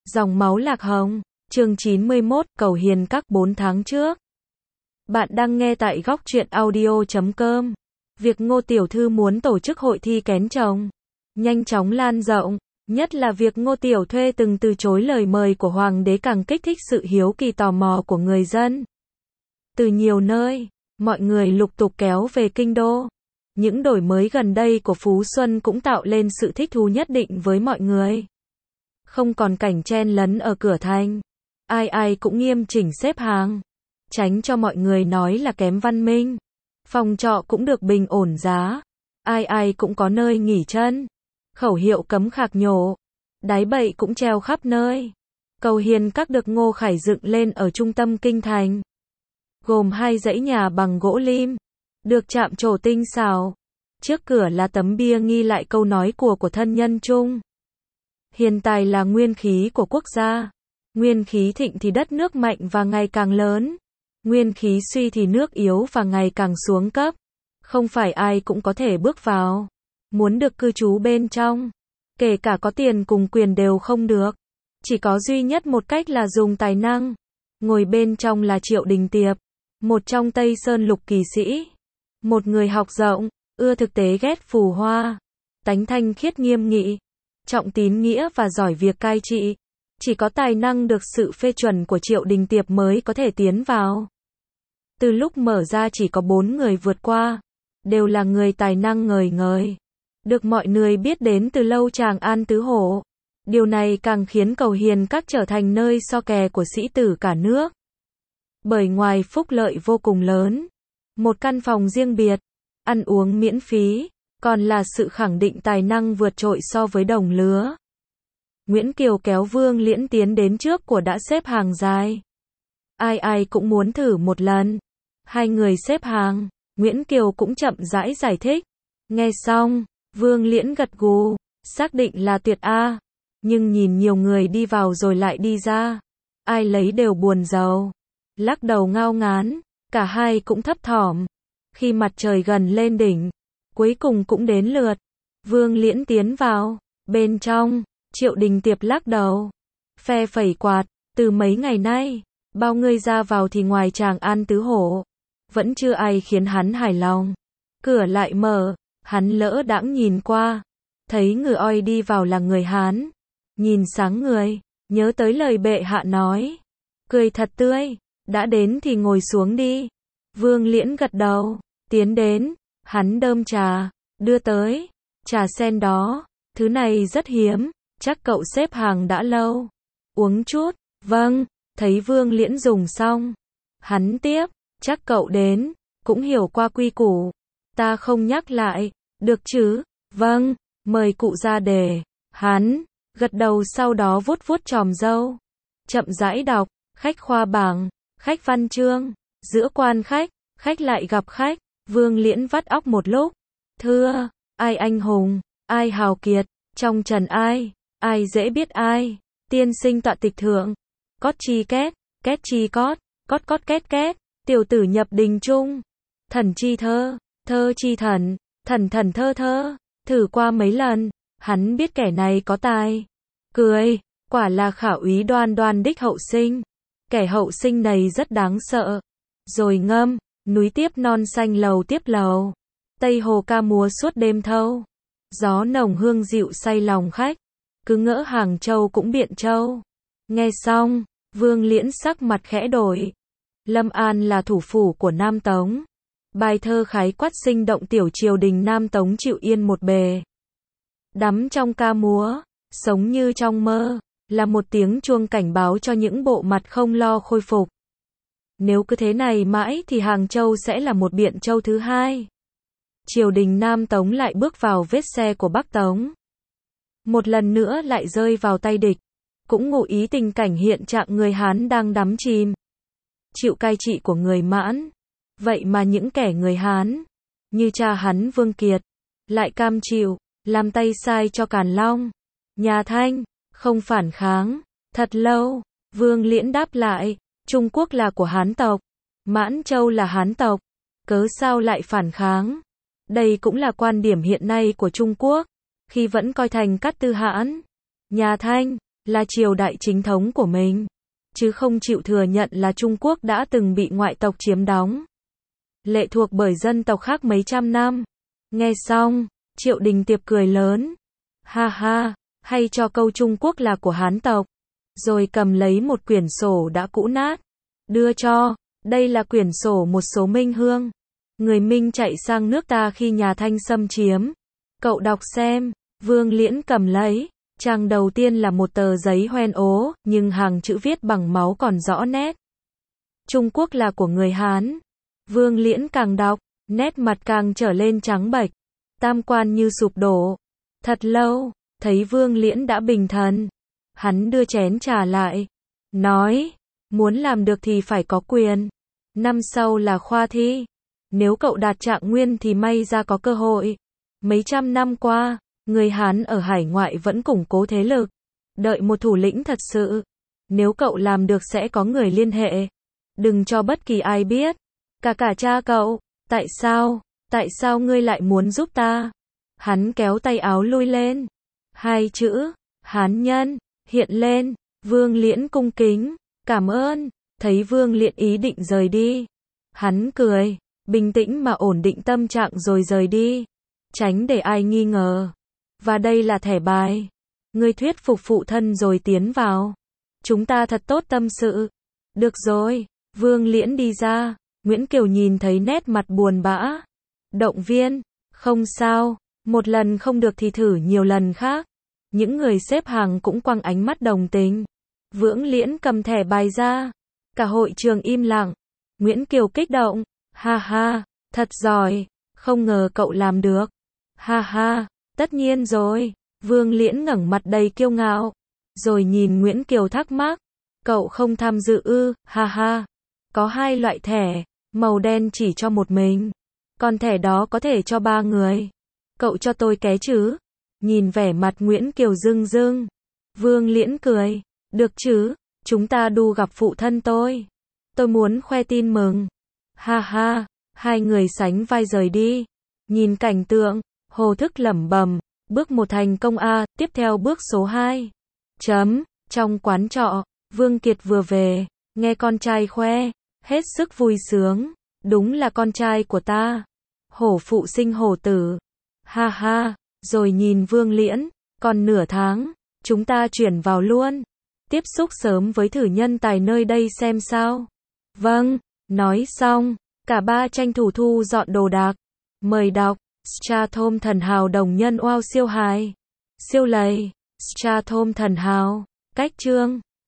Dòng máu lạc hồng, chương 91, cầu hiền các 4 tháng trước. Bạn đang nghe tại góc truyện audio.com. Việc Ngô Tiểu Thư muốn tổ chức hội thi kén chồng nhanh chóng lan rộng, nhất là việc Ngô Tiểu Thuê từng từ chối lời mời của Hoàng đế càng kích thích sự hiếu kỳ tò mò của người dân. Từ nhiều nơi, mọi người lục tục kéo về kinh đô. Những đổi mới gần đây của Phú Xuân cũng tạo lên sự thích thú nhất định với mọi người. Không còn cảnh chen lấn ở cửa thành. Ai ai cũng nghiêm chỉnh xếp hàng. Tránh cho mọi người nói là kém văn minh. Phòng trọ cũng được bình ổn giá. Ai ai cũng có nơi nghỉ chân. Khẩu hiệu cấm khạc nhổ. Đáy bậy cũng treo khắp nơi. Cầu hiền các được Ngô Khải dựng lên ở trung tâm kinh thành. Gồm 2 dãy nhà bằng gỗ lim. Được chạm trổ tinh xảo. Trước cửa là tấm bia ghi lại câu nói của thân nhân chung. Hiền tài là nguyên khí của quốc gia. Nguyên khí thịnh thì đất nước mạnh và ngày càng lớn. Nguyên khí suy thì nước yếu và ngày càng xuống cấp. Không phải ai cũng có thể bước vào. Muốn được cư trú bên trong. Kể cả có tiền cùng quyền đều không được. Chỉ có duy nhất một cách là dùng tài năng. Ngồi bên trong là Triệu Đình Tiệp. Một trong Tây Sơn lục kỳ sĩ. Một người học rộng, ưa thực tế ghét phù hoa. Tánh thanh khiết nghiêm nghị. Trọng tín nghĩa và giỏi việc cai trị. Chỉ có tài năng được sự phê chuẩn của Triệu Đình Tiệp mới có thể tiến vào. Từ lúc mở ra chỉ có 4 người vượt qua. Đều là người tài năng ngời ngời. Được mọi người biết đến từ lâu Tràng An Tứ Hổ. Điều này càng khiến cầu hiền các trở thành nơi so kè của sĩ tử cả nước. Bởi ngoài phúc lợi vô cùng lớn, một căn phòng riêng biệt, ăn uống miễn phí, còn là sự khẳng định tài năng vượt trội so với đồng lứa. Nguyễn Kiều kéo Vương Liễn tiến đến trước của đã xếp hàng dài. Ai ai cũng muốn thử một lần. 2 người xếp hàng, Nguyễn Kiều cũng chậm rãi giải thích. Nghe xong, Vương Liễn gật gù, xác định là tuyệt A. Nhưng nhìn nhiều người đi vào rồi lại đi ra. Ai lấy đều buồn rầu. Lắc đầu ngao ngán, cả hai cũng thấp thỏm. Khi mặt trời gần lên đỉnh, cuối cùng cũng đến lượt. Vương Liễn tiến vào, bên trong, Triệu Đình Tiệp lắc đầu, phe phẩy quạt, từ mấy ngày nay, bao người ra vào thì ngoài Tràng An Tứ Hổ, vẫn chưa ai khiến hắn hài lòng. Cửa lại mở, hắn lỡ đãng nhìn qua, thấy người oi đi vào là người Hán. Nhìn sáng người, nhớ tới lời bệ hạ nói, cười thật tươi. Đã đến thì ngồi xuống đi. Vương Liễn gật đầu, tiến đến, hắn đơm trà, đưa tới. Trà sen đó, thứ này rất hiếm, chắc cậu xếp hàng đã lâu. Uống chút, vâng, thấy Vương Liễn dùng xong. Hắn tiếp, chắc cậu đến, cũng hiểu qua quy củ. Ta không nhắc lại, được chứ, vâng, mời cụ ra đề. Hắn, gật đầu sau đó vuốt vuốt chòm râu. Chậm rãi đọc, khách khoa bảng. Khách văn chương, giữa quan khách, khách lại gặp khách, Vương Liễn vắt óc một lúc. Thưa, ai anh hùng, ai hào kiệt, trong trần ai dễ biết ai, tiên sinh tọa tịch thượng, cót chi két cót két, tiểu tử nhập đình trung, thần chi thơ chi thần thơ, thử qua mấy lần, hắn biết kẻ này có tài. Cười, quả là khả úy đoan đoan đích hậu sinh. Kẻ hậu sinh này rất đáng sợ. Rồi ngâm, núi tiếp non xanh lầu tiếp lầu. Tây hồ ca múa suốt đêm thâu. Gió nồng hương dịu say lòng khách. Cứ ngỡ Hàng Châu cũng Biện Châu. Nghe xong, Vương Liễn sắc mặt khẽ đổi. Lâm An là thủ phủ của Nam Tống. Bài thơ khái quát sinh động tiểu triều đình Nam Tống chịu yên một bề. Đắm trong ca múa, sống như trong mơ. Là một tiếng chuông cảnh báo cho những bộ mặt không lo khôi phục. Nếu cứ thế này mãi thì Hàng Châu sẽ là một Biện Châu thứ hai. Triều đình Nam Tống lại bước vào vết xe của Bắc Tống. Một lần nữa lại rơi vào tay địch. Cũng ngụ ý tình cảnh hiện trạng người Hán đang đắm chìm. Chịu cai trị của người Mãn. Vậy mà những kẻ người Hán, như cha hắn Vương Kiệt, lại cam chịu, làm tay sai cho Càn Long. Nhà Thanh không phản kháng. Thật lâu, Vương Liễn đáp lại, Trung Quốc là của Hán tộc, Mãn Châu là Hán tộc, cớ sao lại phản kháng? Đây cũng là quan điểm hiện nay của Trung Quốc, khi vẫn coi thành Cát Tư Hãn. Nhà Thanh, là triều đại chính thống của mình, chứ không chịu thừa nhận là Trung Quốc đã từng bị ngoại tộc chiếm đóng, lệ thuộc bởi dân tộc khác mấy trăm năm. Nghe xong, Triệu Đình Tiệp cười lớn. Ha ha, hay cho câu Trung Quốc là của Hán tộc. Rồi cầm lấy một quyển sổ đã cũ nát, đưa cho. Đây là quyển sổ một số Minh Hương. Người Minh chạy sang nước ta khi nhà Thanh xâm chiếm. Cậu đọc xem. Vương Liễn cầm lấy. Trang đầu tiên là một tờ giấy hoen ố, nhưng hàng chữ viết bằng máu còn rõ nét. Trung Quốc là của người Hán. Vương Liễn càng đọc, nét mặt càng trở lên trắng bệch, tam quan như sụp đổ. Thật lâu, thấy Vương Liễn đã bình thần, hắn đưa chén trà lại, nói, muốn làm được thì phải có quyền. Năm sau là khoa thi, nếu cậu đạt trạng nguyên thì may ra có cơ hội. Mấy trăm năm qua, người Hán ở hải ngoại vẫn củng cố thế lực, đợi một thủ lĩnh thật sự. Nếu cậu làm được sẽ có người liên hệ, đừng cho bất kỳ ai biết, cả cha cậu. Tại sao ngươi lại muốn giúp ta? Hắn kéo tay áo lui lên. Hai chữ, Hán nhân, hiện lên. Vương Liễn cung kính, cảm ơn. Thấy Vương Liễn ý định rời đi, hắn cười, bình tĩnh mà ổn định tâm trạng rồi rời đi, tránh để ai nghi ngờ. Và đây là thẻ bài. Ngươi thuyết phục phụ thân rồi tiến vào. Chúng ta thật tốt tâm sự. Được rồi, Vương Liễn đi ra. Nguyễn Kiều nhìn thấy nét mặt buồn bã, động viên, không sao, một lần không được thì thử nhiều lần khác. Những người xếp hàng cũng quăng ánh mắt đồng tình. Vương Liễn cầm thẻ bài ra, cả hội trường im lặng. Nguyễn Kiều kích động, ha ha, thật giỏi, không ngờ cậu làm được. Ha ha, tất nhiên rồi. Vương Liễn ngẩng mặt đầy kiêu ngạo, rồi nhìn Nguyễn Kiều thắc mắc, cậu không tham dự ư? Ha ha, có hai loại thẻ. Màu đen chỉ cho một mình, còn thẻ đó có thể cho 3 người. Cậu cho tôi ké chứ? Nhìn vẻ mặt Nguyễn Kiều rưng rưng, Vương Liễn cười, được chứ, chúng ta đu gặp phụ thân tôi muốn khoe tin mừng. Ha ha, hai người sánh vai rời đi. Nhìn cảnh tượng, Hồ Thức lẩm bẩm, bước 1 thành công a, tiếp theo bước số 2. Trong quán trọ, Vương Kiệt vừa về, nghe con trai khoe, hết sức vui sướng, đúng là con trai của ta. Hổ phụ sinh hổ tử. Ha ha, rồi nhìn Vương Liễn, còn nửa tháng, chúng ta chuyển vào luôn. Tiếp xúc sớm với thử nhân tài nơi đây xem sao. Vâng, nói xong, cả ba tranh thủ thu dọn đồ đạc. Mời đọc, Strathom thần hào đồng nhân oao siêu hài. Siêu lầy, Strathom thần hào, cách chương.